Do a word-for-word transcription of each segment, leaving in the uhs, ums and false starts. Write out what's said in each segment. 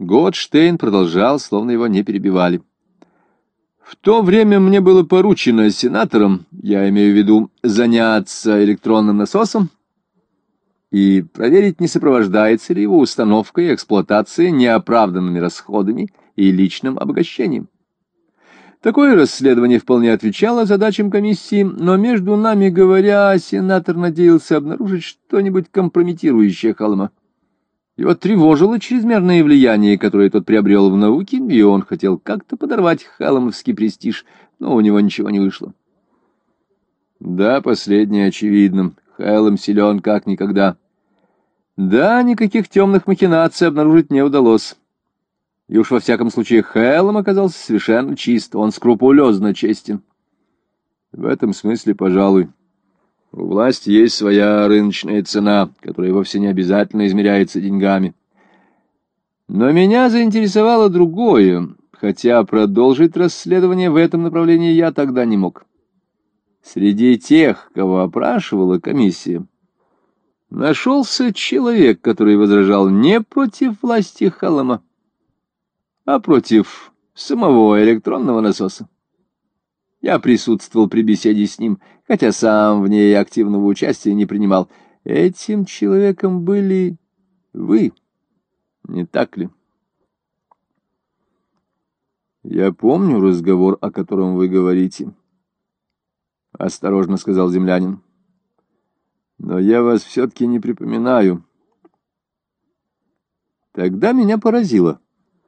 Готштейн продолжал, словно его не перебивали. В то время мне было поручено сенатором, я имею в виду, заняться электронным насосом и проверить, не сопровождается ли его установка и эксплуатация неоправданными расходами и личным обогащением. Такое расследование вполне отвечало задачам комиссии, но, между нами говоря, сенатор надеялся обнаружить что-нибудь компрометирующее Халлама. Его тревожило чрезмерное влияние, которое тот приобрел в науке, и он хотел как-то подорвать халломовский престиж, но у него ничего не вышло. Да, последнее очевидно. Халлам силен как никогда. Да, никаких темных махинаций обнаружить не удалось. И уж во всяком случае Халлам оказался совершенно чист, он скрупулезно честен. В этом смысле, пожалуй, у власти есть своя рыночная цена, которая вовсе не обязательно измеряется деньгами. Но меня заинтересовало другое, хотя продолжить расследование в этом направлении я тогда не мог. Среди тех, кого опрашивала комиссия, нашелся человек, который возражал не против власти Халлама, а против самого электронного насоса. Я присутствовал при беседе с ним, хотя сам в ней активного участия не принимал. Этим человеком были вы, не так ли? Я помню разговор, о котором вы говорите, — осторожно сказал землянин. Но я вас все-таки не припоминаю. Тогда меня поразило.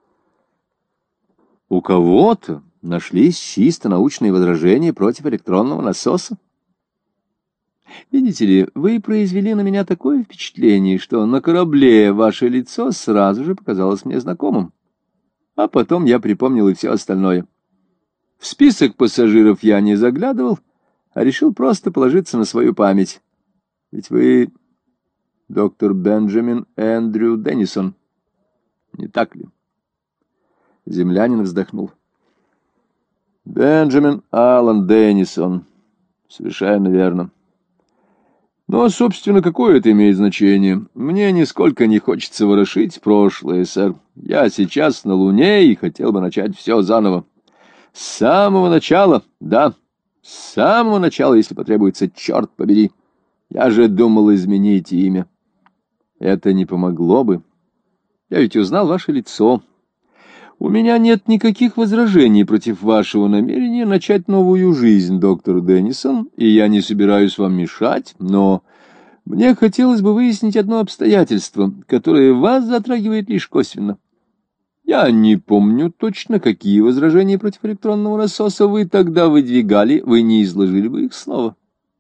У кого-то нашлись чисто научные возражения против электронного насоса. Видите ли, вы произвели на меня такое впечатление, что на корабле ваше лицо сразу же показалось мне знакомым. А потом я припомнил и все остальное. В список пассажиров я не заглядывал, а решил просто положиться на свою память. Ведь вы доктор Бенджамин Эндрю Деннисон, не так ли? Землянин вздохнул. Бенджамин Аллан Деннисон. Совершенно верно. Но, собственно, какое это имеет значение? Мне нисколько не хочется ворошить прошлое, сэр. Я сейчас на Луне и хотел бы начать все заново. С самого начала, да, с самого начала, если потребуется, черт побери. Я же думал изменить имя. Это не помогло бы. Я ведь узнал ваше лицо. У меня нет никаких возражений против вашего намерения начать новую жизнь, доктор Деннисон, и я не собираюсь вам мешать, но мне хотелось бы выяснить одно обстоятельство, которое вас затрагивает лишь косвенно. Я не помню точно, какие возражения против электронного насоса вы тогда выдвигали, вы не изложили бы их снова.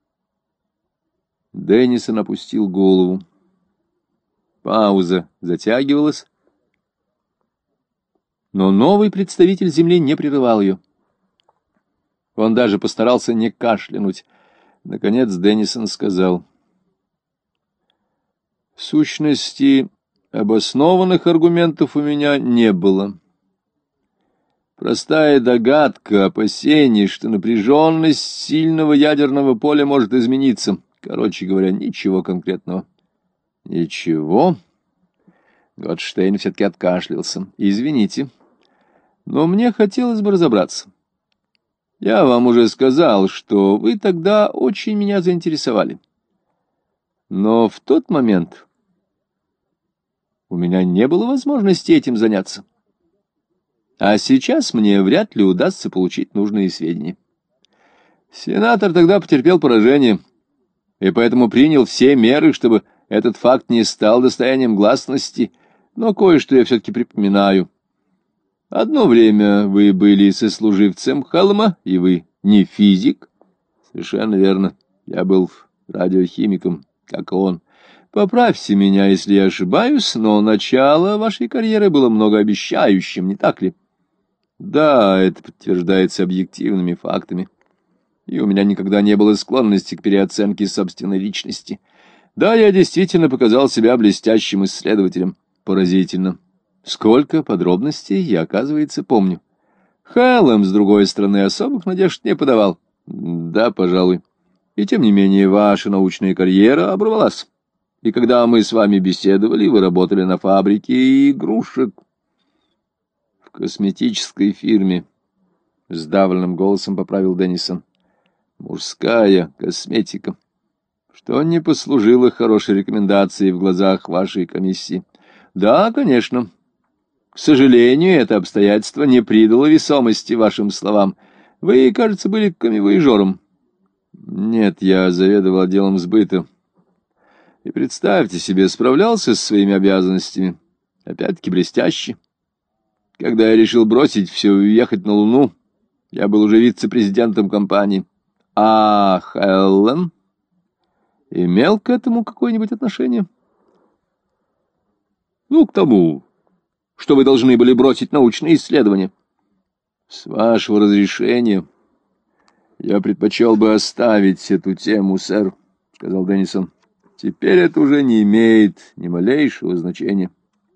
Деннисон опустил голову. Пауза затягивалась, но новый представитель Земли не прерывал ее. Он даже постарался не кашлянуть. Наконец Деннисон сказал: «В сущности, обоснованных аргументов у меня не было. Простая догадка, опасение, что напряженность сильного ядерного поля может измениться. Короче говоря, ничего конкретного». «Ничего?» Готштейн все-таки откашлялся. «Извините, но мне хотелось бы разобраться. Я вам уже сказал, что вы тогда очень меня заинтересовали. Но в тот момент у меня не было возможности этим заняться. А сейчас мне вряд ли удастся получить нужные сведения. Сенатор тогда потерпел поражение, и поэтому принял все меры, чтобы этот факт не стал достоянием гласности, но кое-что я все-таки припоминаю. Одно время вы были сослуживцем Халлама, и вы не физик. Совершенно верно. Я был радиохимиком, как он. Поправьте меня, если я ошибаюсь, но начало вашей карьеры было многообещающим, не так ли? Да, это подтверждается объективными фактами. И у меня никогда не было склонности к переоценке собственной личности. Да, я действительно показал себя блестящим исследователем. Поразительно. Сколько подробностей я, оказывается, помню. Халлам, с другой стороны, особых надежд не подавал. Да, пожалуй. И тем не менее, ваша научная карьера оборвалась. И когда мы с вами беседовали, вы работали на фабрике игрушек. косметической фирме, — сдавленным голосом поправил Деннисон. Мужская косметика, что не послужило хорошей рекомендацией в глазах вашей комиссии. Да, конечно. К сожалению, это обстоятельство не придало весомости вашим словам. Вы, кажется, были камевояжером. Нет, я заведовал отделом сбыта. И представьте себе, справлялся со своими обязанностями. Опять-таки блестяще. Когда я решил бросить все и уехать на Луну, я был уже вице-президентом компании. А Хеллен имел к этому какое-нибудь отношение? Ну, к тому, что вы должны были бросить научные исследования. С вашего разрешения я предпочел бы оставить эту тему, сэр, — сказал Деннисон. Теперь это уже не имеет ни малейшего значения.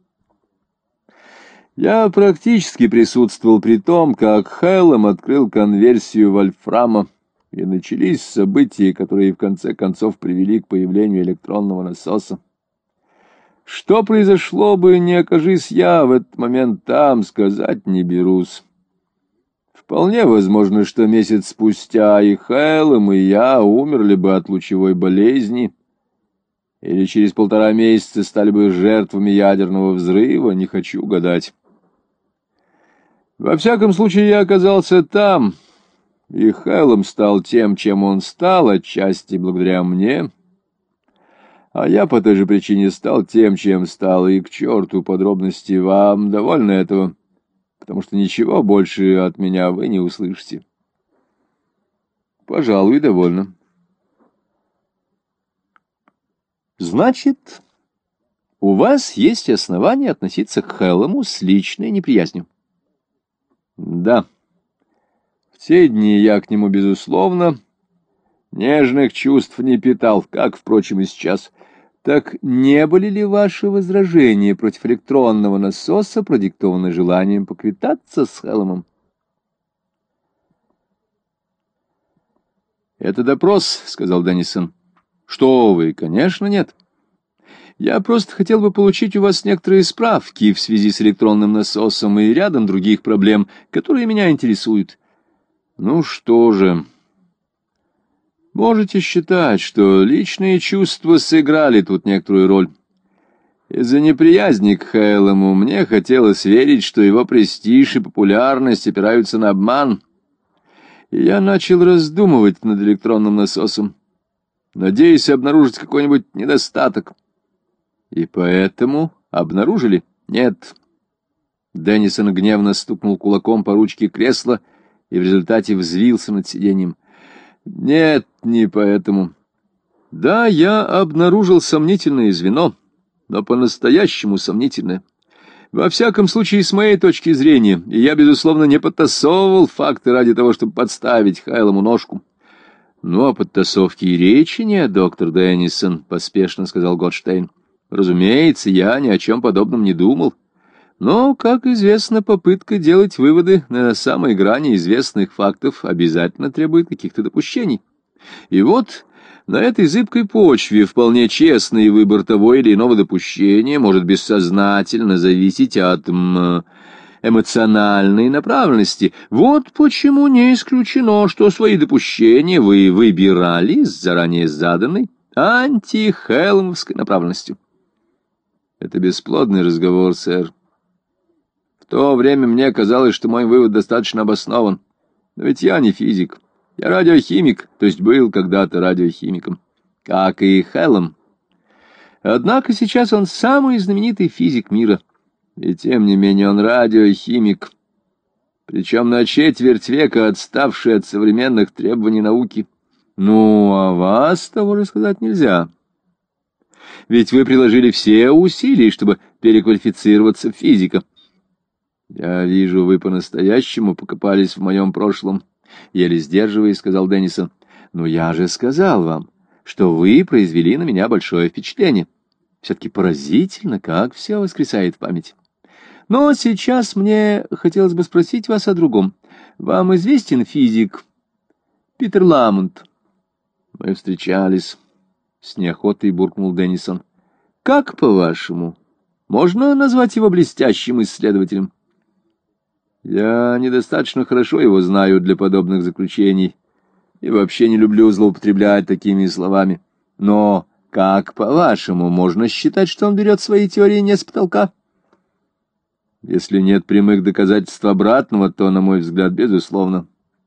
Я практически присутствовал при том, как Хеллем открыл конверсию вольфрама, и начались события, которые в конце концов привели к появлению электронного насоса. Что произошло бы, не окажись я в этот момент там, сказать не берусь. Вполне возможно, что месяц спустя и Хеллем, и я умерли бы от лучевой болезни, или через полтора месяца стали бы жертвами ядерного взрыва, не хочу гадать. Во всяком случае, я оказался там, и Хеллем стал тем, чем он стал, отчасти благодаря мне, а я по той же причине стал тем, чем стал, и к черту подробности, вам довольно этого, потому что ничего больше от меня вы не услышите. Пожалуй, довольно. Значит, у вас есть основания относиться к Хеллему с личной неприязнью? Да. В те дни я к нему, безусловно, нежных чувств не питал, как, впрочем, и сейчас. Так не были ли ваши возражения против электронного насоса продиктованы желанием поквитаться с Хеллемом? «Это допрос», — сказал Деннисон. «Что вы, конечно, нет. Я просто хотел бы получить у вас некоторые справки в связи с электронным насосом и рядом других проблем, которые меня интересуют. Ну что же, можете считать, что личные чувства сыграли тут некоторую роль. Из-за неприязни к Хеллему мне хотелось верить, что его престиж и популярность опираются на обман, и я начал раздумывать над электронным насосом, надеясь обнаружить какой-нибудь недостаток. И поэтому обнаружили? Нет. Деннисон гневно стукнул кулаком по ручке кресла и в результате взвился над сиденьем. Нет, не поэтому. Да, я обнаружил сомнительное звено, но по-настоящему сомнительное. Во всяком случае, с моей точки зрения, и я, безусловно, не подтасовывал факты ради того, чтобы подставить Хайлому ножку. — Ну, о подтасовке и речи нет, доктор Деннисон, — поспешно сказал Готштейн. — Разумеется, я ни о чем подобном не думал. Но, как известно, попытка делать выводы на самой грани известных фактов обязательно требует каких-то допущений. И вот на этой зыбкой почве вполне честный выбор того или иного допущения может бессознательно зависеть от м, эмоциональной направленности. Вот почему не исключено, что свои допущения вы выбирали с заранее заданной антихелмовской направленностью. Это бесплодный разговор, сэр. В то время мне казалось, что мой вывод достаточно обоснован. Но ведь я не физик. Я радиохимик, то есть был когда-то радиохимиком, как и Хеллем. Однако сейчас он самый знаменитый физик мира. И тем не менее он радиохимик, причем на четверть века отставший от современных требований науки. Ну, а вас того рассказать нельзя. Ведь вы приложили все усилия, чтобы переквалифицироваться в физика. Я вижу, вы по-настоящему покопались в моем прошлом. Еле сдерживаясь, сказал Деннисон. Но я же сказал вам, что вы произвели на меня большое впечатление. Все-таки поразительно, как все воскресает в памяти. Но сейчас мне хотелось бы спросить вас о другом. Вам известен физик Питер Ламонт? Мы встречались. С неохотой буркнул Деннисон. Как, по-вашему, можно назвать его блестящим исследователем? Я недостаточно хорошо его знаю для подобных заключений и вообще не люблю злоупотреблять такими словами. Но как, по-вашему, можно считать, что он берет свои теории не с потолка? Если нет прямых доказательств обратного, то, на мой взгляд, безусловно.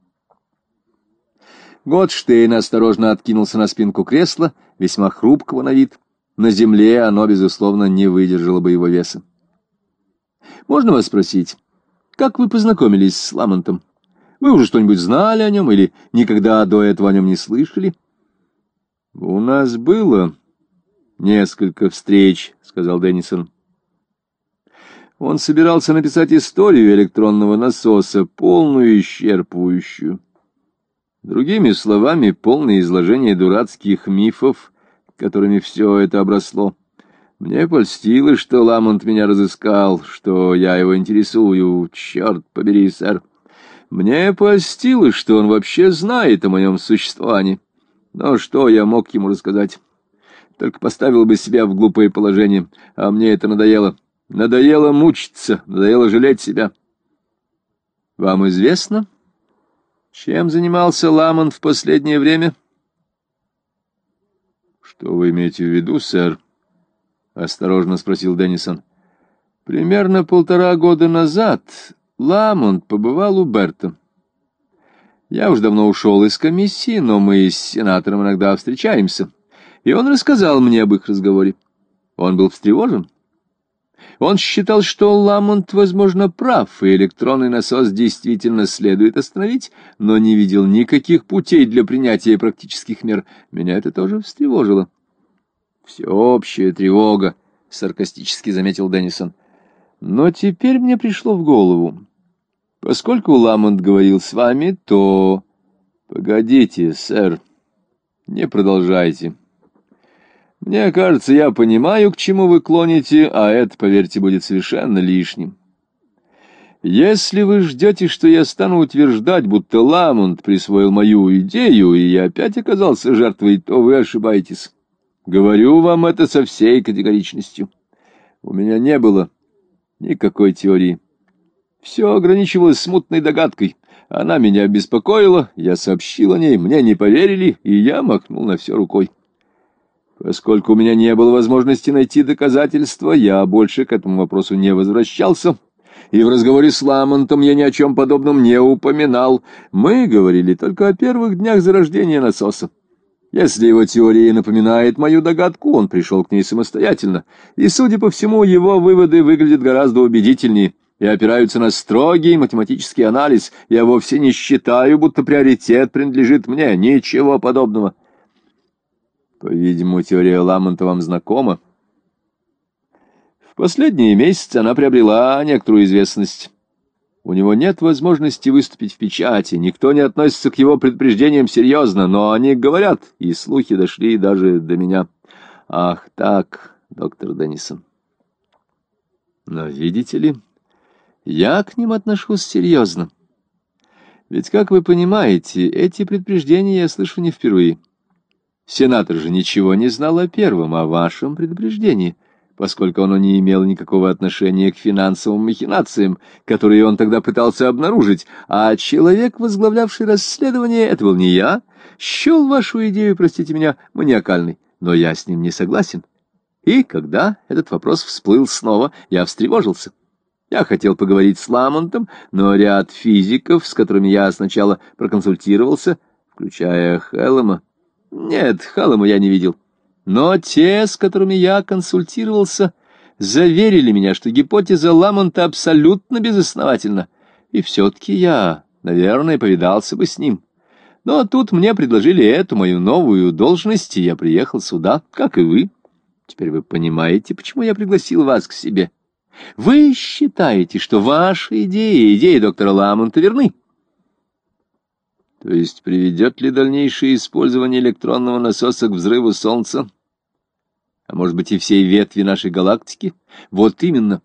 Готштейн осторожно откинулся на спинку кресла, весьма хрупкого на вид. На земле оно, безусловно, не выдержало бы его веса. «Можно вас спросить, как вы познакомились с Ламонтом? Вы уже что-нибудь знали о нем или никогда до этого о нем не слышали?» «У нас было несколько встреч», — сказал Деннисон. «Он собирался написать историю электронного насоса, полную и исчерпывающую. Другими словами, полное изложение дурацких мифов, которыми все это обросло. Мне польстило, что Ламонт меня разыскал, что я его интересую, черт побери, сэр. Мне польстило, что он вообще знает о моем существовании. Но что я мог ему рассказать? Только поставил бы себя в глупое положение, а мне это надоело. Надоело мучиться, надоело жалеть себя. Вам известно, чем занимался Ламонт в последнее время? — Что вы имеете в виду, сэр? — осторожно спросил Деннисон. — Примерно полтора года назад Ламонт побывал у Берта. Я уж давно ушел из комиссии, но мы с сенатором иногда встречаемся, и он рассказал мне об их разговоре. Он был встревожен. Он считал, что Ламонт, возможно, прав, и электронный насос действительно следует остановить, но не видел никаких путей для принятия практических мер. Меня это тоже встревожило. «Всеобщая тревога», — саркастически заметил Деннисон. «Но теперь мне пришло в голову. Поскольку Ламонт говорил с вами, то...» «Погодите, сэр, не продолжайте. Мне кажется, я понимаю, к чему вы клоните, а это, поверьте, будет совершенно лишним. Если вы ждете, что я стану утверждать, будто Ламонт присвоил мою идею, и я опять оказался жертвой, то вы ошибаетесь. Говорю вам это со всей категоричностью. У меня не было никакой теории. Все ограничивалось смутной догадкой. Она меня беспокоила, я сообщил о ней, мне не поверили, и я махнул на все рукой. Поскольку у меня не было возможности найти доказательства, я больше к этому вопросу не возвращался, и в разговоре с Ламонтом я ни о чем подобном не упоминал. Мы говорили только о первых днях зарождения насоса. Если его теория напоминает мою догадку, он пришел к ней самостоятельно, и, судя по всему, его выводы выглядят гораздо убедительнее и опираются на строгий математический анализ. Я вовсе не считаю, будто приоритет принадлежит мне, ничего подобного. По-видимому, теория Ламонта вам знакома. В последние месяцы она приобрела некоторую известность. У него нет возможности выступить в печати, никто не относится к его предупреждениям серьезно, но они говорят, и слухи дошли даже до меня. Ах так, доктор Деннисон. Но видите ли, я к ним отношусь серьезно. Ведь, как вы понимаете, эти предупреждения я слышу не впервые. Сенатор же ничего не знал о первом, о вашем предупреждении, поскольку оно не имело никакого отношения к финансовым махинациям, которые он тогда пытался обнаружить, а человек, возглавлявший расследование, это был не я, счел вашу идею, простите меня, маниакальной, но я с ним не согласен. И когда этот вопрос всплыл снова, я встревожился. Я хотел поговорить с Ламонтом, но ряд физиков, с которыми я сначала проконсультировался, включая Хэллома, нет, Хэллома я не видел, но те, с которыми я консультировался, заверили меня, что гипотеза Ламонта абсолютно безосновательна, и все-таки я, наверное, повидался бы с ним. Но тут мне предложили эту мою новую должность, и я приехал сюда, как и вы. Теперь вы понимаете, почему я пригласил вас к себе. Вы считаете, что ваши идеи, идеи доктора Ламонта верны? То есть приведет ли дальнейшее использование электронного насоса к взрыву Солнца? А может быть и всей ветви нашей галактики? Вот именно.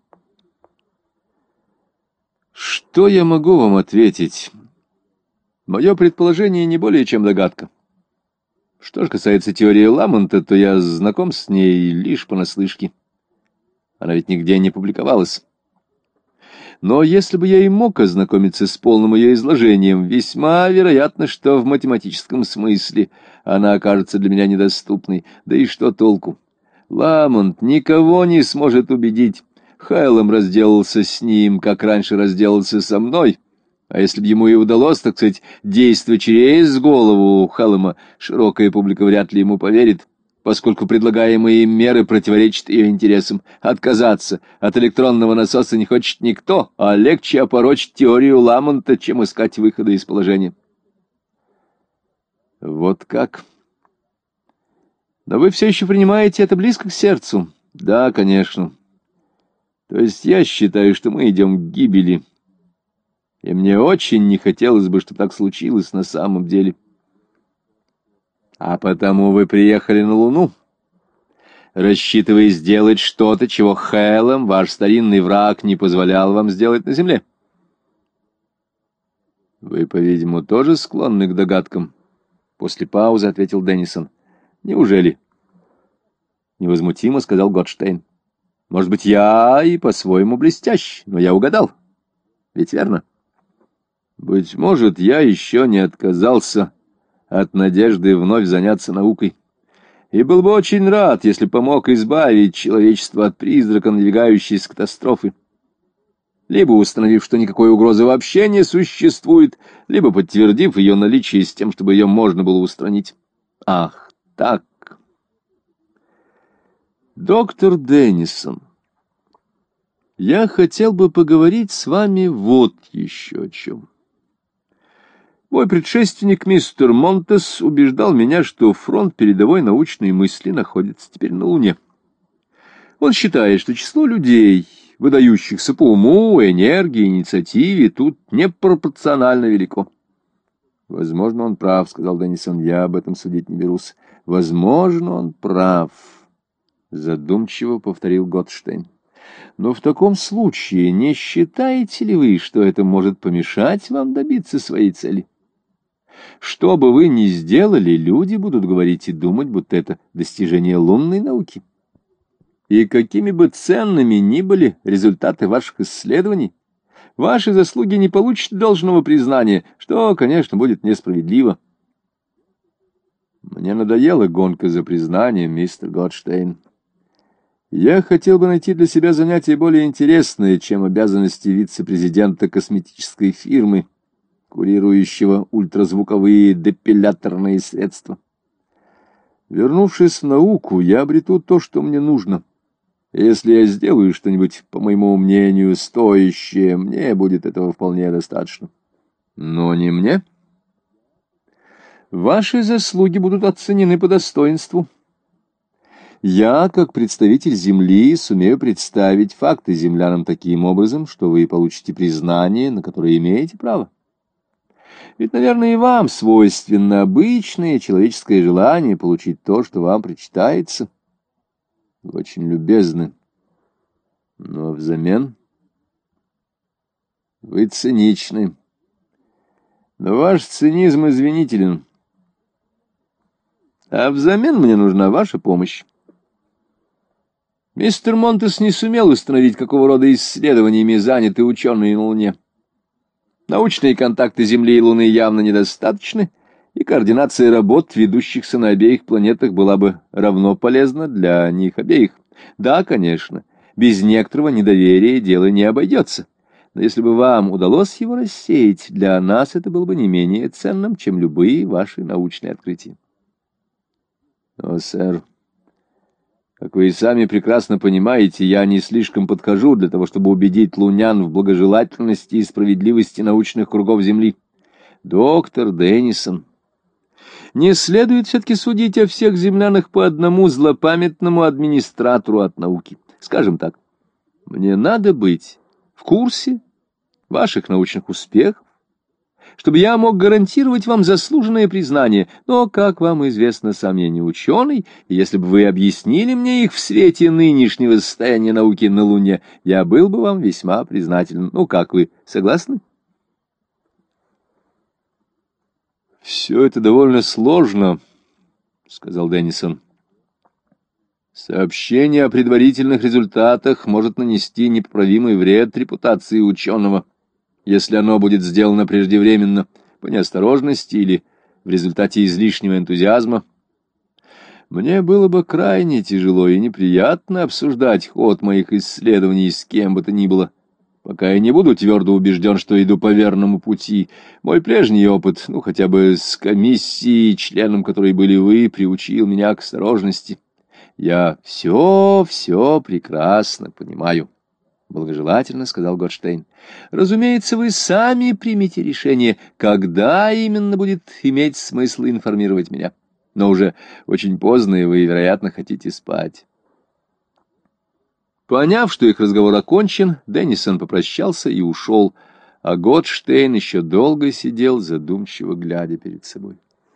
Что я могу вам ответить? Мое предположение не более чем догадка. Что же касается теории Ламонта, то я знаком с ней лишь понаслышке. Она ведь нигде не публиковалась. Но если бы я и мог ознакомиться с полным ее изложением, весьма вероятно, что в математическом смысле она окажется для меня недоступной. Да и что толку? Ламонт никого не сможет убедить. Хайлом разделался с ним, как раньше разделался со мной. А если бы ему и удалось, так сказать, действовать через голову Хайлома, широкая публика вряд ли ему поверит, поскольку предлагаемые им меры противоречат ее интересам. Отказаться от электронного насоса не хочет никто, а легче опорочить теорию Ламонта, чем искать выхода из положения. Вот как? Но вы все еще принимаете это близко к сердцу? Да, конечно. То есть я считаю, что мы идем к гибели. И мне очень не хотелось бы, чтобы так случилось на самом деле. А потому вы приехали на Луну, рассчитывая сделать что-то, чего Хэлэм, ваш старинный враг, не позволял вам сделать на Земле. Вы, по-видимому, тоже склонны к догадкам? После паузы ответил Деннисон. Неужели? Невозмутимо сказал Готштейн. Может быть, я и по-своему блестящ, но я угадал. Ведь верно? Быть может, я еще не отказался от надежды вновь заняться наукой. И был бы очень рад, если помог избавить человечество от призрака надвигающейся катастрофы. Либо установив, что никакой угрозы вообще не существует, либо подтвердив ее наличие с тем, чтобы ее можно было устранить. Ах, так. Доктор Деннисон, я хотел бы поговорить с вами вот еще о чем. Мой предшественник мистер Монтес убеждал меня, что фронт передовой научной мысли находится теперь на Луне. Он считает, что число людей, выдающихся по уму, энергии, инициативе, тут непропорционально велико. Возможно, он прав, — сказал Деннисон, — я об этом судить не берусь. Возможно, он прав, — задумчиво повторил Готштейн. Но в таком случае не считаете ли вы, что это может помешать вам добиться своей цели? Что бы вы ни сделали, люди будут говорить и думать, будто это достижение лунной науки. И какими бы ценными ни были результаты ваших исследований, ваши заслуги не получат должного признания, что, конечно, будет несправедливо. Мне надоела гонка за признанием, мистер Готштейн. Я хотел бы найти для себя занятие более интересное, чем обязанности вице-президента косметической фирмы, курирующего ультразвуковые депиляторные средства. Вернувшись в науку, я обрету то, что мне нужно. Если я сделаю что-нибудь, по моему мнению, стоящее, мне будет этого вполне достаточно. Но не мне. Ваши заслуги будут оценены по достоинству. Я, как представитель Земли, сумею представить факты землянам таким образом, что вы получите признание, на которое имеете право. Ведь, наверное, и вам свойственно обычное человеческое желание получить то, что вам причитается. Вы очень любезны, но взамен вы циничны. Но ваш цинизм извинителен. А взамен мне нужна ваша помощь. Мистер Монтес не сумел установить, какого рода исследованиями заняты ученые на Луне. Научные контакты Земли и Луны явно недостаточны, и координация работ, ведущихся на обеих планетах, была бы равно полезна для них обеих. Да, конечно, без некоторого недоверия дело не обойдется. Но если бы вам удалось его рассеять, для нас это было бы не менее ценным, чем любые ваши научные открытия. О, сэр, как вы и сами прекрасно понимаете, я не слишком подхожу для того, чтобы убедить лунян в благожелательности и справедливости научных кругов Земли. Доктор Деннисон, не следует все-таки судить о всех землянах по одному злопамятному администратору от науки. Скажем так, мне надо быть в курсе ваших научных успехов, чтобы я мог гарантировать вам заслуженное признание. Но, как вам известно, сам я не ученый, и если бы вы объяснили мне их в свете нынешнего состояния науки на Луне, я был бы вам весьма признателен. Ну, как вы, согласны? «Все это довольно сложно», — сказал Деннисон. Сообщение о предварительных результатах может нанести непоправимый вред репутации ученого, если оно будет сделано преждевременно, по неосторожности или в результате излишнего энтузиазма. Мне было бы крайне тяжело и неприятно обсуждать ход моих исследований с кем бы то ни было, пока я не буду твердо убежден, что иду по верному пути. Мой прежний опыт, ну, хотя бы с комиссией, членом которой были вы, приучил меня к осторожности. Я все, все прекрасно понимаю, — благожелательно сказал Готштейн. Разумеется, вы сами примете решение, когда именно будет иметь смысл информировать меня. Но уже очень поздно, и вы, вероятно, хотите спать. Поняв, что их разговор окончен, Деннисон попрощался и ушел, а Готштейн еще долго сидел, задумчиво глядя перед собой.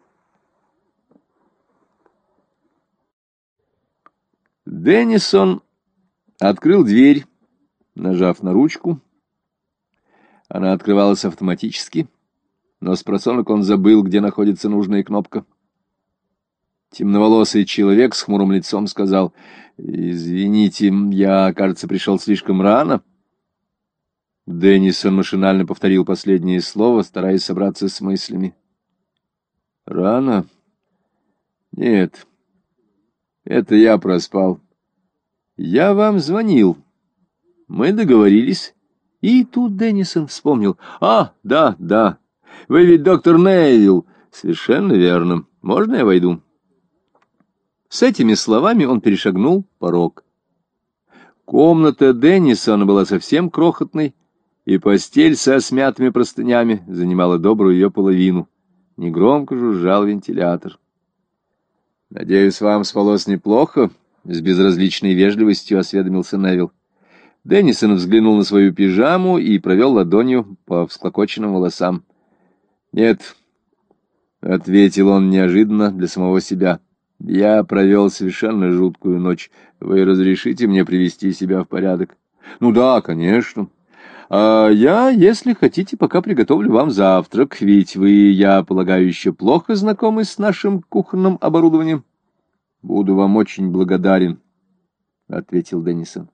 Деннисон открыл дверь, нажав на ручку. Она открывалась автоматически, но спросонок он забыл, где находится нужная кнопка. Темноволосый человек с хмурым лицом сказал: «Извините, я, кажется, пришел слишком рано». Деннисон машинально повторил последнее слово, стараясь собраться с мыслями. «Рано? Нет, это я проспал. Я вам звонил. Мы договорились». И тут Деннисон вспомнил. «А, да, да, вы ведь доктор Невилл». «Совершенно верно. Можно я войду?» С этими словами он перешагнул порог. Комната Деннисона была совсем крохотной, и постель со смятыми простынями занимала добрую ее половину. Негромко жужжал вентилятор. «Надеюсь, вам спалось неплохо?» — с безразличной вежливостью осведомился Невилл. Деннисон взглянул на свою пижаму и провел ладонью по всклокоченным волосам. «Нет», — ответил он неожиданно для самого себя, — «я провел совершенно жуткую ночь. Вы разрешите мне привести себя в порядок?» «Ну да, конечно. А я, если хотите, пока приготовлю вам завтрак, ведь вы, я полагаю, еще плохо знакомы с нашим кухонным оборудованием». «Буду вам очень благодарен», — ответил Деннисон.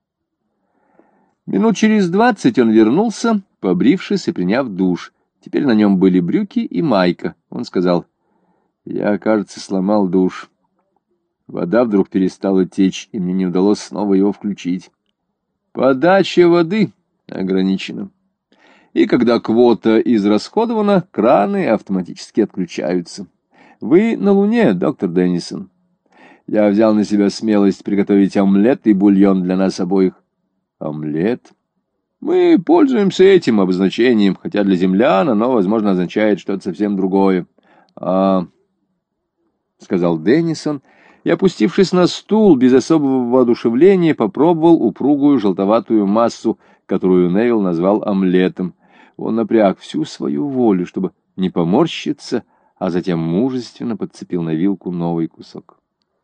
Минут через двадцать он вернулся, побрившись и приняв душ. Теперь на нем были брюки и майка. Он сказал: «Я, кажется, сломал душ. Вода вдруг перестала течь, и мне не удалось снова его включить. Подача воды ограничена. И когда квота израсходована, краны автоматически отключаются. Вы на Луне, доктор Деннисон. Я взял на себя смелость приготовить омлет и бульон для нас обоих». «Омлет? Мы пользуемся этим обозначением, хотя для землян оно, возможно, означает что-то совсем другое». «А...» — сказал Деннисон, и, опустившись на стул, без особого воодушевления попробовал упругую желтоватую массу, которую Невилл назвал омлетом. Он напряг всю свою волю, чтобы не поморщиться, а затем мужественно подцепил на вилку новый кусок.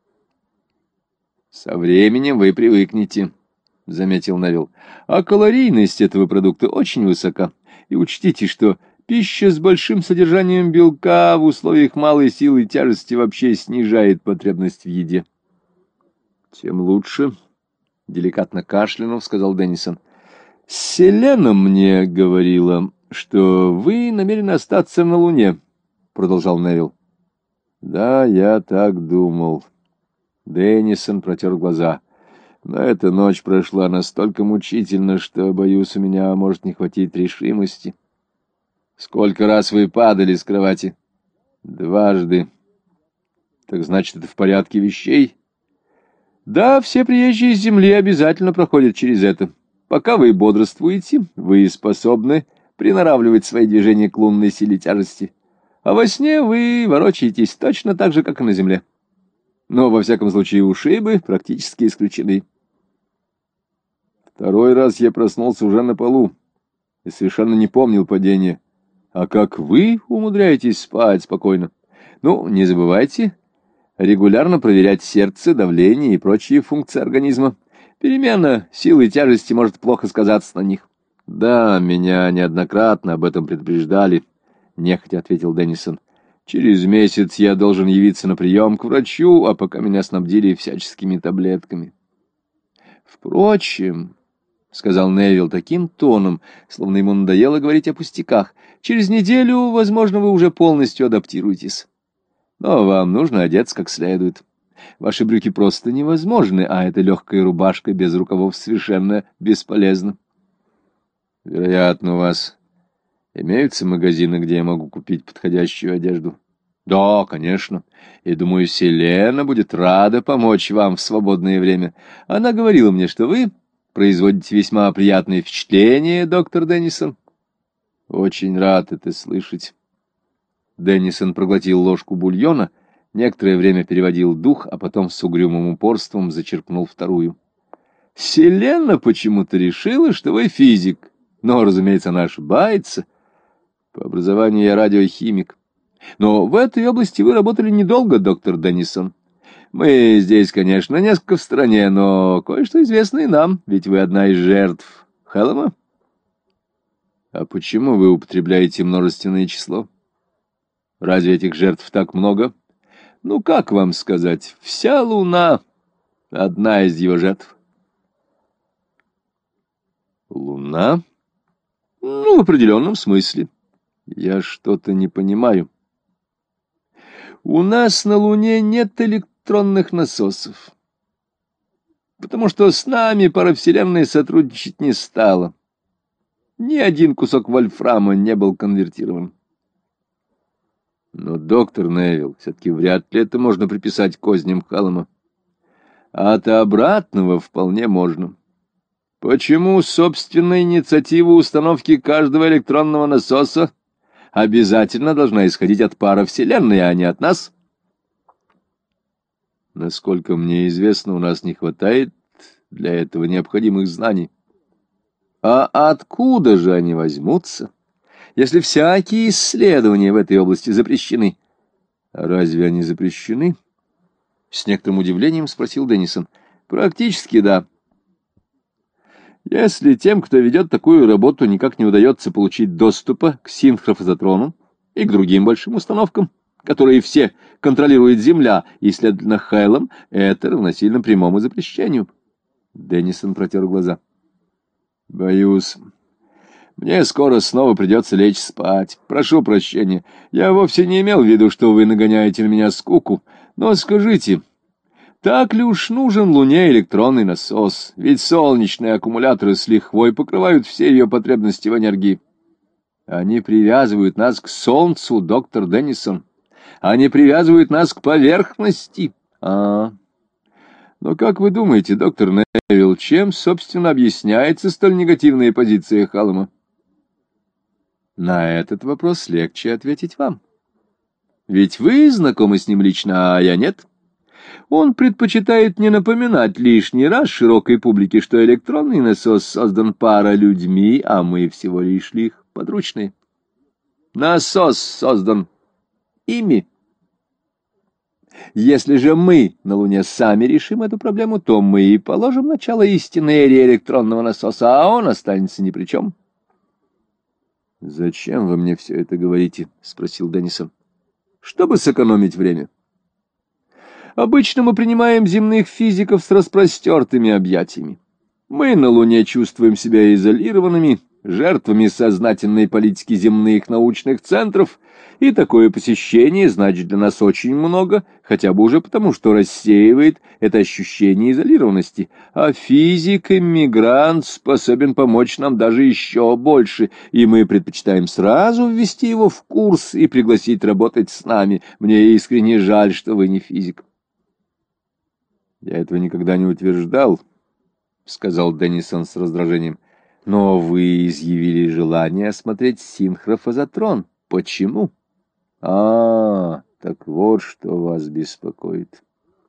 «Со временем вы привыкнете», — заметил Невилл. «А калорийность этого продукта очень высока. И учтите, что пища с большим содержанием белка в условиях малой силы тяжести вообще снижает потребность в еде». «Тем лучше», — деликатно кашлянув, сказал Деннисон. «Селена мне говорила, что вы намерены остаться на Луне», — продолжал Невилл. «Да, я так думал». Деннисон протер глаза. «Но эта ночь прошла настолько мучительно, что, боюсь, у меня может не хватить решимости». «Сколько раз вы падали с кровати?» «Дважды». «Так значит, это в порядке вещей?» «Да, все приезжие с Земли обязательно проходят через это. Пока вы бодрствуете, вы способны приноравливать свои движения к лунной силе тяжести, а во сне вы ворочаетесь точно так же, как и на Земле. Но, во всяком случае, ушибы практически исключены». «Второй раз я проснулся уже на полу и совершенно не помнил падения. А как вы умудряетесь спать спокойно? Ну, не забывайте регулярно проверять сердце, давление и прочие функции организма. Перемена силы тяжести может плохо сказаться на них». «Да, меня неоднократно об этом предупреждали», — нехотя ответил Деннисон. Через месяц я должен явиться на прием к врачу, а пока меня снабдили всяческими таблетками. Впрочем, — сказал Невилл таким тоном, словно ему надоело говорить о пустяках, — через неделю, возможно, вы уже полностью адаптируетесь. Но вам нужно одеться как следует. Ваши брюки просто невозможны, а эта легкая рубашка без рукавов совершенно бесполезна. Вероятно, у вас имеются магазины, где я могу купить подходящую одежду? Да, конечно. И, думаю, Селена будет рада помочь вам в свободное время. Она говорила мне, что вы производите весьма приятное впечатление, доктор Деннисон. Очень рад это слышать. Деннисон проглотил ложку бульона, некоторое время переводил дух, а потом с угрюмым упорством зачерпнул вторую. Селена почему-то решила, что вы физик, но, разумеется, она ошибается. По образованию я радиохимик. Но в этой области вы работали недолго, доктор Деннисон. Мы здесь, конечно, несколько в стороне, но кое-что известно и нам, ведь вы одна из жертв Хэллома. А почему вы употребляете множественное число? Разве этих жертв так много? Ну, как вам сказать, вся Луна — одна из его жертв. Луна? Ну, в определенном смысле. Я что-то не понимаю. У нас на Луне нет электронных насосов, потому что с нами паравселенная сотрудничать не стала. Ни один кусок вольфрама не был конвертирован. Но, доктор Невилл, все-таки вряд ли это можно приписать козням Хэллома. А от обратного вполне можно. Почему собственная инициатива установки каждого электронного насоса обязательно должна исходить от пара Вселенной, а не от нас? Насколько мне известно, у нас не хватает для этого необходимых знаний. А откуда же они возьмутся, если всякие исследования в этой области запрещены? А разве они запрещены? С некоторым удивлением спросил Деннисон. Практически да. Если тем, кто ведет такую работу, никак не удается получить доступа к синхрофазотрону и к другим большим установкам, которые все контролирует Земля, и, следовательно, Хэллом, это равносильно прямому запрещению. Деннисон протер глаза. Боюсь, мне скоро снова придется лечь спать. Прошу прощения, я вовсе не имел в виду, что вы нагоняете на меня скуку, но скажите... Так ли уж нужен Луне электронный насос? Ведь солнечные аккумуляторы с лихвой покрывают все ее потребности в энергии. Они привязывают нас к Солнцу, доктор Деннисон. Они привязывают нас к поверхности. А, но как вы думаете, доктор Невилл, чем, собственно, объясняется столь негативная позиция Хэллома? На этот вопрос легче ответить вам. Ведь вы знакомы с ним лично, а я нет. Он предпочитает не напоминать лишний раз широкой публике, что электронный насос создан паралюдьми, а мы всего лишь их подручные. Насос создан ими. Если же мы на Луне сами решим эту проблему, то мы и положим начало истинной эре электронного насоса, а он останется ни при чем. — Зачем вы мне все это говорите? — спросил Деннисон. — Чтобы сэкономить время. Обычно мы принимаем земных физиков с распростертыми объятиями. Мы на Луне чувствуем себя изолированными, жертвами сознательной политики земных научных центров, и такое посещение значит для нас очень много, хотя бы уже потому, что рассеивает это ощущение изолированности. А физик-иммигрант способен помочь нам даже еще больше, и мы предпочитаем сразу ввести его в курс и пригласить работать с нами. Мне искренне жаль, что вы не физик. Я этого никогда не утверждал, — сказал Деннисон с раздражением. — Но вы изъявили желание осмотреть синхрофазотрон. Почему? — А, так вот что вас беспокоит.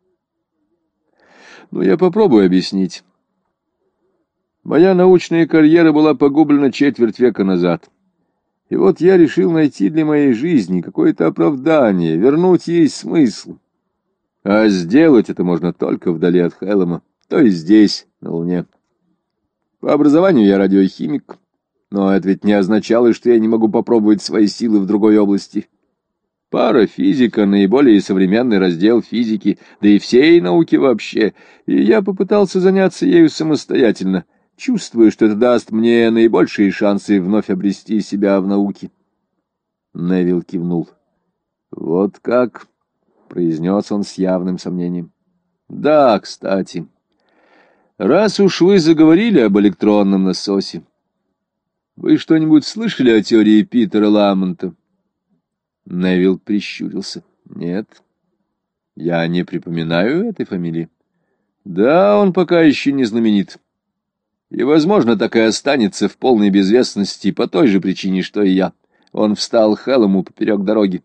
Ну, я попробую объяснить. Моя научная карьера была погублена четверть века назад. И вот я решил найти для моей жизни какое-то оправдание, вернуть ей смысл. А сделать это можно только вдали от Хэллома, то есть здесь, на Луне. По образованию я радиохимик, но это ведь не означало, что я не могу попробовать свои силы в другой области. Парафизика — наиболее современный раздел физики, да и всей науки вообще, и я попытался заняться ею самостоятельно, чувствуя, что это даст мне наибольшие шансы вновь обрести себя в науке. Невилл кивнул. — Вот как, — произнес он с явным сомнением. — Да, кстати, раз уж вы заговорили об электронном насосе, вы что-нибудь слышали о теории Питера Ламонта? Невилл прищурился. — Нет, я не припоминаю этой фамилии. — Да, он пока еще не знаменит. И, возможно, так и останется в полной безвестности по той же причине, что и я. Он встал Хэллому поперек дороги.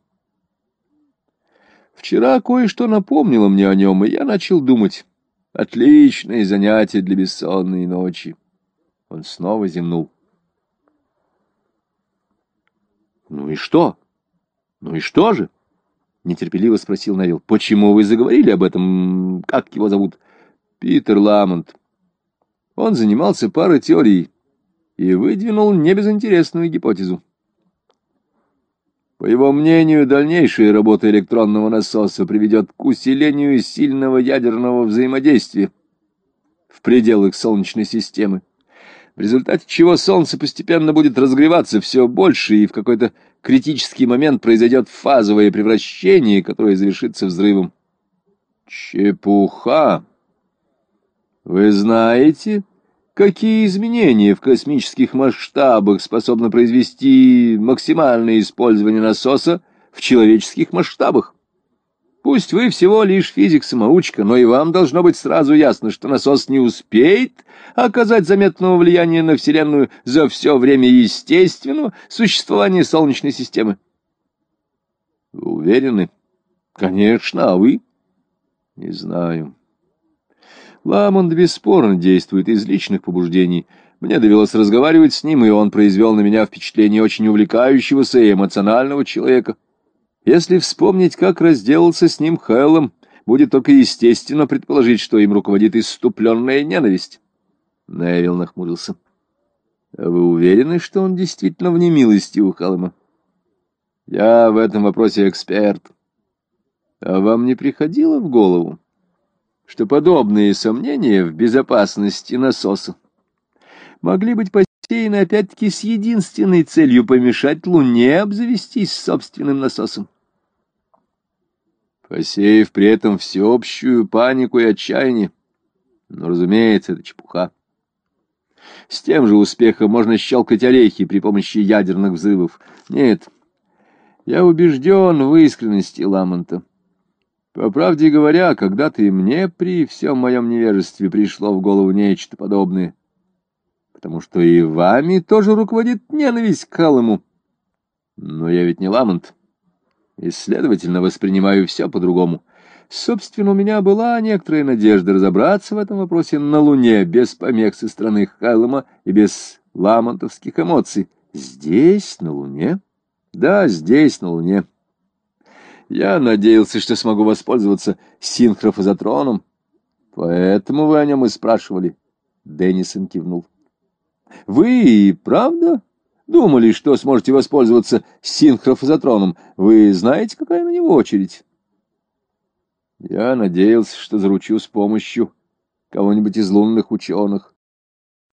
Вчера кое-что напомнило мне о нем, и я начал думать. Отличное занятие для бессонной ночи. Он снова зевнул. — Ну и что? Ну и что же? — нетерпеливо спросил Невилл. — Почему вы заговорили об этом? Как его зовут? — Питер Ламонт. Он занимался паротеорией и выдвинул небезынтересную гипотезу. По его мнению, дальнейшая работа электронного насоса приведет к усилению сильного ядерного взаимодействия в пределах Солнечной системы, в результате чего Солнце постепенно будет разгреваться все больше, и в какой-то критический момент произойдет фазовое превращение, которое завершится взрывом. Чепуха! Вы знаете, какие изменения в космических масштабах способны произвести максимальное использование насоса в человеческих масштабах? Пусть вы всего лишь физик-самоучка, но и вам должно быть сразу ясно, что насос не успеет оказать заметного влияния на Вселенную за все время естественного существования Солнечной системы. Вы уверены? Конечно, а вы? Не знаю. Ламонт бесспорно действует из личных побуждений. Мне довелось разговаривать с ним, и он произвел на меня впечатление очень увлекающегося и эмоционального человека. Если вспомнить, как разделался с ним Хэллом, будет только естественно предположить, что им руководит исступленная ненависть. Невилл нахмурился. — А вы уверены, что он действительно в немилости у Хэллома? — Я в этом вопросе эксперт. А вам не приходило в голову, что подобные сомнения в безопасности насоса могли быть посеяны опять-таки с единственной целью помешать Луне обзавестись собственным насосом, посеяв при этом всеобщую панику и отчаяние? Но, разумеется, это чепуха. С тем же успехом можно щелкать орехи при помощи ядерных взрывов. Нет, я убежден в искренности Ламонта. По правде говоря, когда-то и мне при всем моем невежестве пришло в голову нечто подобное, потому что и вами тоже руководит ненависть к Хэллому. Но я ведь не Ламонт, и, следовательно, воспринимаю все по-другому. Собственно, у меня была некоторая надежда разобраться в этом вопросе на Луне, без помех со стороны Хэллома и без ламонтовских эмоций. Здесь, на Луне? Да, здесь, на Луне. Я надеялся, что смогу воспользоваться синхрофазотроном. Поэтому вы о нем и спрашивали. Деннисон кивнул. Вы и правда думали, что сможете воспользоваться синхрофазотроном? Вы знаете, какая на него очередь? Я надеялся, что заручусь помощью кого-нибудь из лунных ученых.